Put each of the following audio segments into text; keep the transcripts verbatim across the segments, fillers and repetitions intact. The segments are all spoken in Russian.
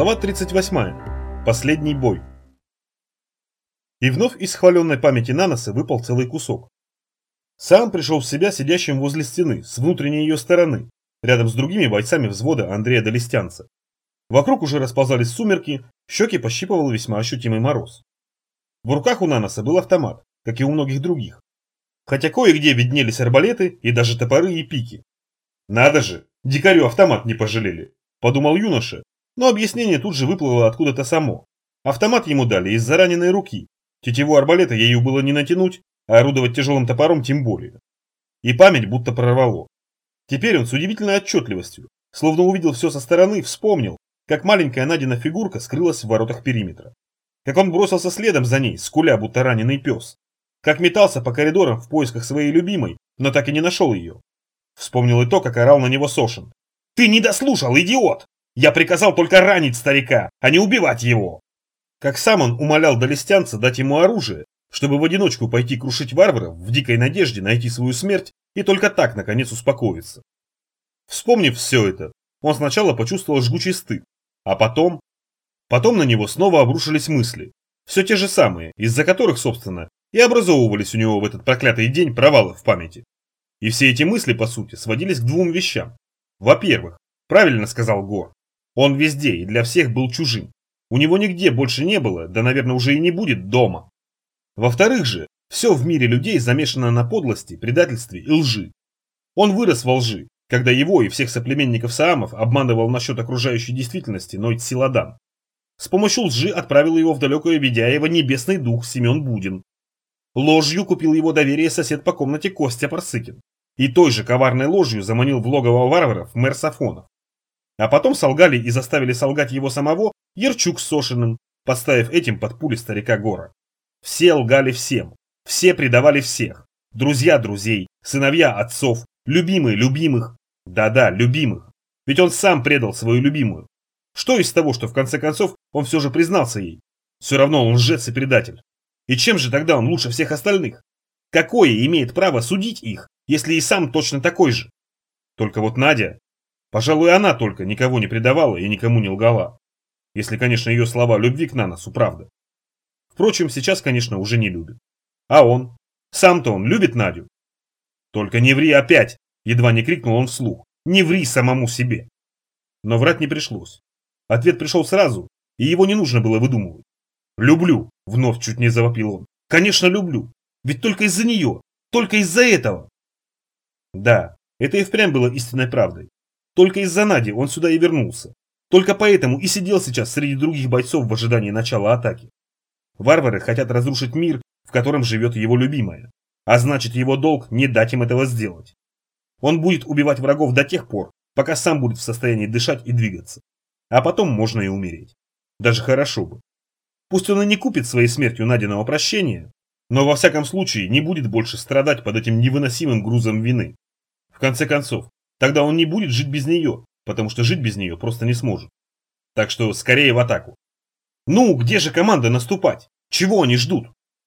Глава тридцать восьмая. Последний бой. И вновь из хваленной памяти Наноса выпал целый кусок. Сам пришел в себя сидящим возле стены, с внутренней ее стороны, рядом с другими бойцами взвода Андрея Долестянца. Вокруг уже расползались сумерки, щеки пощипывал весьма ощутимый мороз. В руках у Наноса был автомат, как и у многих других. Хотя кое-где виднелись арбалеты и даже топоры и пики. Надо же, дикарю автомат не пожалели, подумал юноша, но объяснение тут же выплыло откуда-то само. Автомат ему дали из-за раненой руки, тетиву арбалета ею было не натянуть, а орудовать тяжелым топором тем более. И память будто прорвало. Теперь он с удивительной отчетливостью, словно увидел все со стороны, вспомнил, как маленькая Надина фигурка скрылась в воротах периметра. Как он бросился следом за ней, скуля, будто раненый пес. Как метался по коридорам в поисках своей любимой, но так и не нашел ее. Вспомнил и то, как орал на него Сошин. «Ты не дослушал, идиот! Я приказал только ранить старика, а не убивать его!» Как сам он умолял Долестянца дать ему оружие, чтобы в одиночку пойти крушить варваров в дикой надежде найти свою смерть и только так, наконец, успокоиться. Вспомнив все это, он сначала почувствовал жгучий стыд, а потом... Потом на него снова обрушились мысли, все те же самые, из-за которых, собственно, и образовывались у него в этот проклятый день провалы в памяти. И все эти мысли, по сути, сводились к двум вещам. Во-первых, правильно сказал Гор, он везде и для всех был чужим. У него нигде больше не было, да, наверное, уже и не будет дома. Во-вторых же, все в мире людей замешано на подлости, предательстве и лжи. Он вырос во лжи, когда его и всех соплеменников Саамов обманывал насчет окружающей действительности Нойт Силадан. С помощью лжи отправил его в далекое Ведяево небесный дух Семен Будин. Ложью купил его доверие сосед по комнате Костя Парсыкин. И той же коварной ложью заманил в логово варваров мэр Сафонов. А потом солгали и заставили солгать его самого Ярчук с Сошиным, подставив этим под пули старика Гора. Все лгали всем, все предавали всех. Друзья друзей, сыновья отцов, любимые любимых. Да-да, любимых. Ведь он сам предал свою любимую. Что из того, что в конце концов он все же признался ей? Все равно он лжец и предатель. И чем же тогда он лучше всех остальных? Какое имеет право судить их, если и сам точно такой же? Только вот Надя, пожалуй, она только никого не предавала и никому не лгала. Если, конечно, ее слова любви к Наносу правда. Впрочем, сейчас, конечно, уже не любит. А он? Сам-то он любит Надю? Только не ври опять, едва не крикнул он вслух. Не ври самому себе. Но врать не пришлось. Ответ пришел сразу, и его не нужно было выдумывать. «Люблю», — вновь чуть не завопил он. «Конечно, люблю. Ведь только из-за нее, только из-за этого». Да, это и впрямь было истинной правдой. Только из-за Нади он сюда и вернулся. Только поэтому и сидел сейчас среди других бойцов в ожидании начала атаки. Варвары хотят разрушить мир, в котором живет его любимая. А значит, его долг не дать им этого сделать. Он будет убивать врагов до тех пор, пока сам будет в состоянии дышать и двигаться. А потом можно и умереть. Даже хорошо бы. Пусть он и не купит своей смертью Надиного прощения, но во всяком случае не будет больше страдать под этим невыносимым грузом вины. В конце концов, тогда он не будет жить без нее, потому что жить без нее просто не сможет. Так что скорее в атаку. Ну, где же команда наступать? Чего они ждут?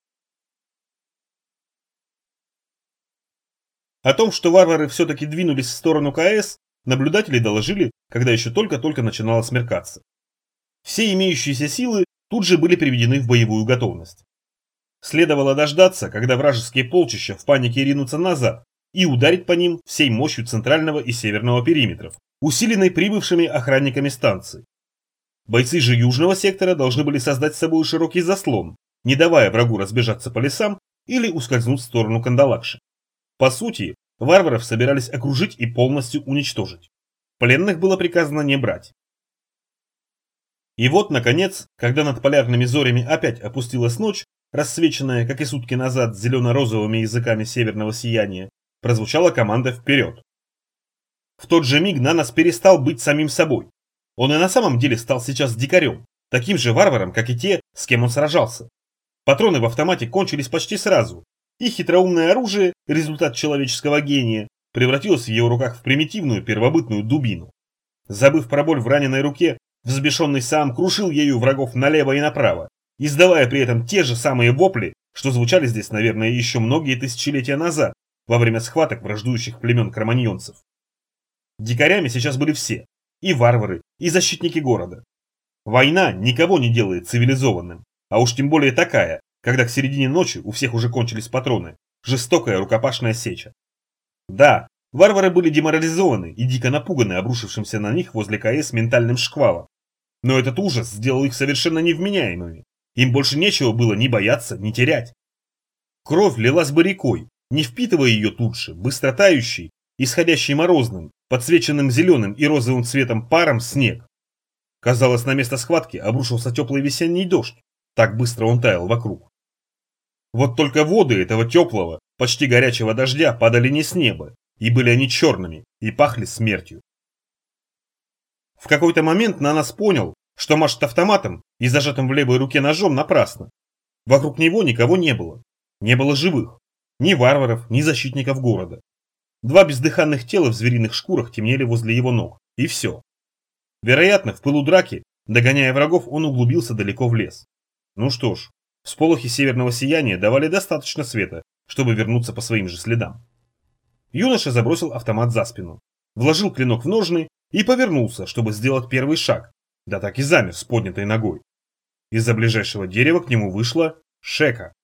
О том, что варвары все-таки двинулись в сторону КС, наблюдатели доложили, когда еще только-только начинало смеркаться. Все имеющиеся силы тут же были приведены в боевую готовность. Следовало дождаться, когда вражеские полчища в панике ринутся назад и ударить по ним всей мощью центрального и северного периметров, усиленной прибывшими охранниками станции. Бойцы же южного сектора должны были создать с собой широкий заслон, не давая врагу разбежаться по лесам или ускользнуть в сторону Кандалакши. По сути, варваров собирались окружить и полностью уничтожить. Пленных было приказано не брать. И вот, наконец, когда над полярными зорями опять опустилась ночь, рассвеченная, как и сутки назад, зелено-розовыми языками северного сияния, прозвучала команда «Вперед!». В тот же миг Нанос перестал быть самим собой. Он и на самом деле стал сейчас дикарем, таким же варваром, как и те, с кем он сражался. Патроны в автомате кончились почти сразу, и хитроумное оружие, результат человеческого гения, превратилось в его руках в примитивную первобытную дубину. Забыв про боль в раненой руке, взбешенный сам крушил ею врагов налево и направо, издавая при этом те же самые вопли, что звучали здесь, наверное, еще многие тысячелетия назад, во время схваток враждующих племен кроманьонцев. Дикарями сейчас были все, и варвары, и защитники города. Война никого не делает цивилизованным, а уж тем более такая, когда к середине ночи у всех уже кончились патроны, жестокая рукопашная сеча. Да, варвары были деморализованы и дико напуганы обрушившимся на них возле КС ментальным шквалом. Но этот ужас сделал их совершенно невменяемыми. Им больше нечего было ни бояться, ни терять. Кровь лилась бы рекой, не впитывая ее тут же, быстро тающий, исходящий морозным, подсвеченным зеленым и розовым цветом паром снег. Казалось, на место схватки обрушился теплый весенний дождь, так быстро он таял вокруг. Вот только воды этого теплого, почти горячего дождя падали не с неба, и были они черными, и пахли смертью. В какой-то момент Нанос понял, что машет автоматом и зажатым в левой руке ножом напрасно. Вокруг него никого не было. Не было живых. Ни варваров, ни защитников города. Два бездыханных тела в звериных шкурах темнели возле его ног. И все. Вероятно, в пылу драки, догоняя врагов, он углубился далеко в лес. Ну что ж, всполохи северного сияния давали достаточно света, чтобы вернуться по своим же следам. Юноша забросил автомат за спину, вложил клинок в ножны и повернулся, чтобы сделать первый шаг, да так и замер с поднятой ногой. Из-за ближайшего дерева к нему вышла Шека.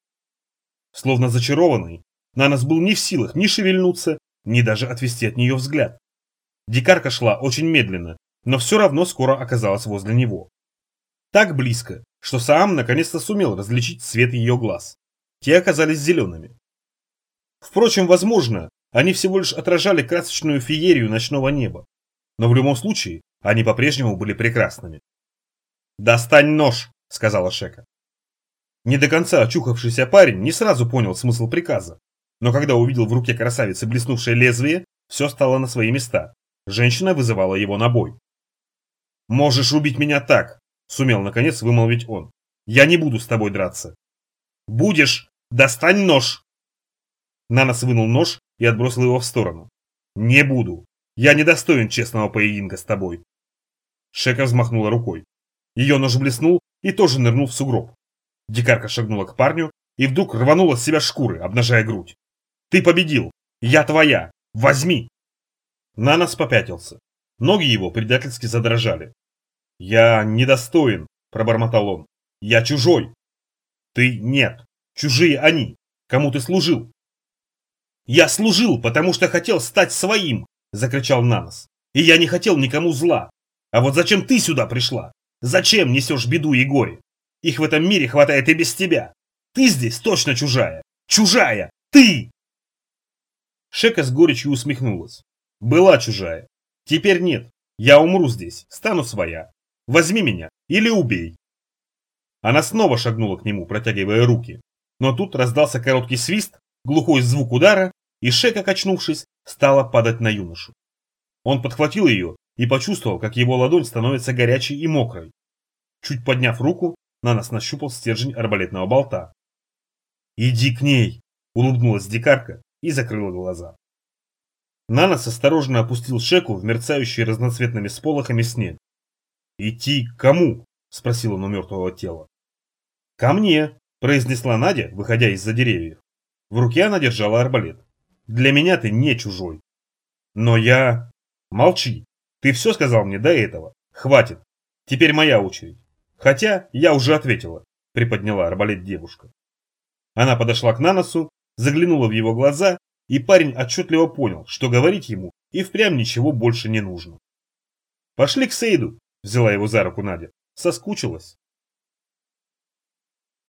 Словно зачарованный, Нанос был не в силах ни шевельнуться, ни даже отвести от нее взгляд. Дикарка шла очень медленно, но все равно скоро оказалась возле него. Так близко, что Саам наконец-то сумел различить цвет ее глаз. Те оказались зелеными. Впрочем, возможно, они всего лишь отражали красочную феерию ночного неба. Но в любом случае, они по-прежнему были прекрасными. «Достань нож», — сказала Шека. Не до конца очухавшийся парень не сразу понял смысл приказа. Но когда увидел в руке красавицы блеснувшее лезвие, все стало на свои места. Женщина вызывала его на бой. «Можешь убить меня так», — сумел наконец вымолвить он. «Я не буду с тобой драться». «Будешь! Достань нож!» Нанос вынул нож и отбросил его в сторону. «Не буду. Я не достоин честного поединка с тобой». Шека взмахнула рукой. Ее нож блеснул и тоже нырнул в сугроб. Дикарка шагнула к парню и вдруг рванула с себя шкуры, обнажая грудь. «Ты победил! Я твоя! Возьми!» Нанос попятился. Ноги его предательски задрожали. «Я недостоин», — пробормотал он. «Я чужой». «Ты нет. Чужие они. Кому ты служил?» «Я служил, потому что хотел стать своим!» – закричал Нанос. «И я не хотел никому зла. А вот зачем ты сюда пришла? Зачем несешь беду и горе? Их в этом мире хватает и без тебя. Ты здесь точно чужая. Чужая! Ты!» Шека с горечью усмехнулась. «Была чужая. Теперь нет. Я умру здесь, стану своя. Возьми меня или убей». Она снова шагнула к нему, протягивая руки. Но тут раздался короткий свист, глухой звук удара, и Шека, качнувшись, стала падать на юношу. Он подхватил ее и почувствовал, как его ладонь становится горячей и мокрой. Чуть подняв руку, Нанос нащупал стержень арбалетного болта. «Иди к ней!» – улыбнулась дикарка и закрыла глаза. Нанос осторожно опустил Шеку в мерцающий разноцветными сполохами снег. «Идти к кому?» – спросил он у мертвого тела. «Ко мне!» – произнесла Надя, выходя из-за деревьев. В руке она держала арбалет. «Для меня ты не чужой». «Но я...» «Молчи. Ты все сказал мне до этого. Хватит. Теперь моя очередь. Хотя я уже ответила», — приподняла арбалет девушка. Она подошла к Наносу, заглянула в его глаза, и парень отчетливо понял, что говорить ему и впрямь ничего больше не нужно. «Пошли к Сейду», — взяла его за руку Надя. «Соскучилась».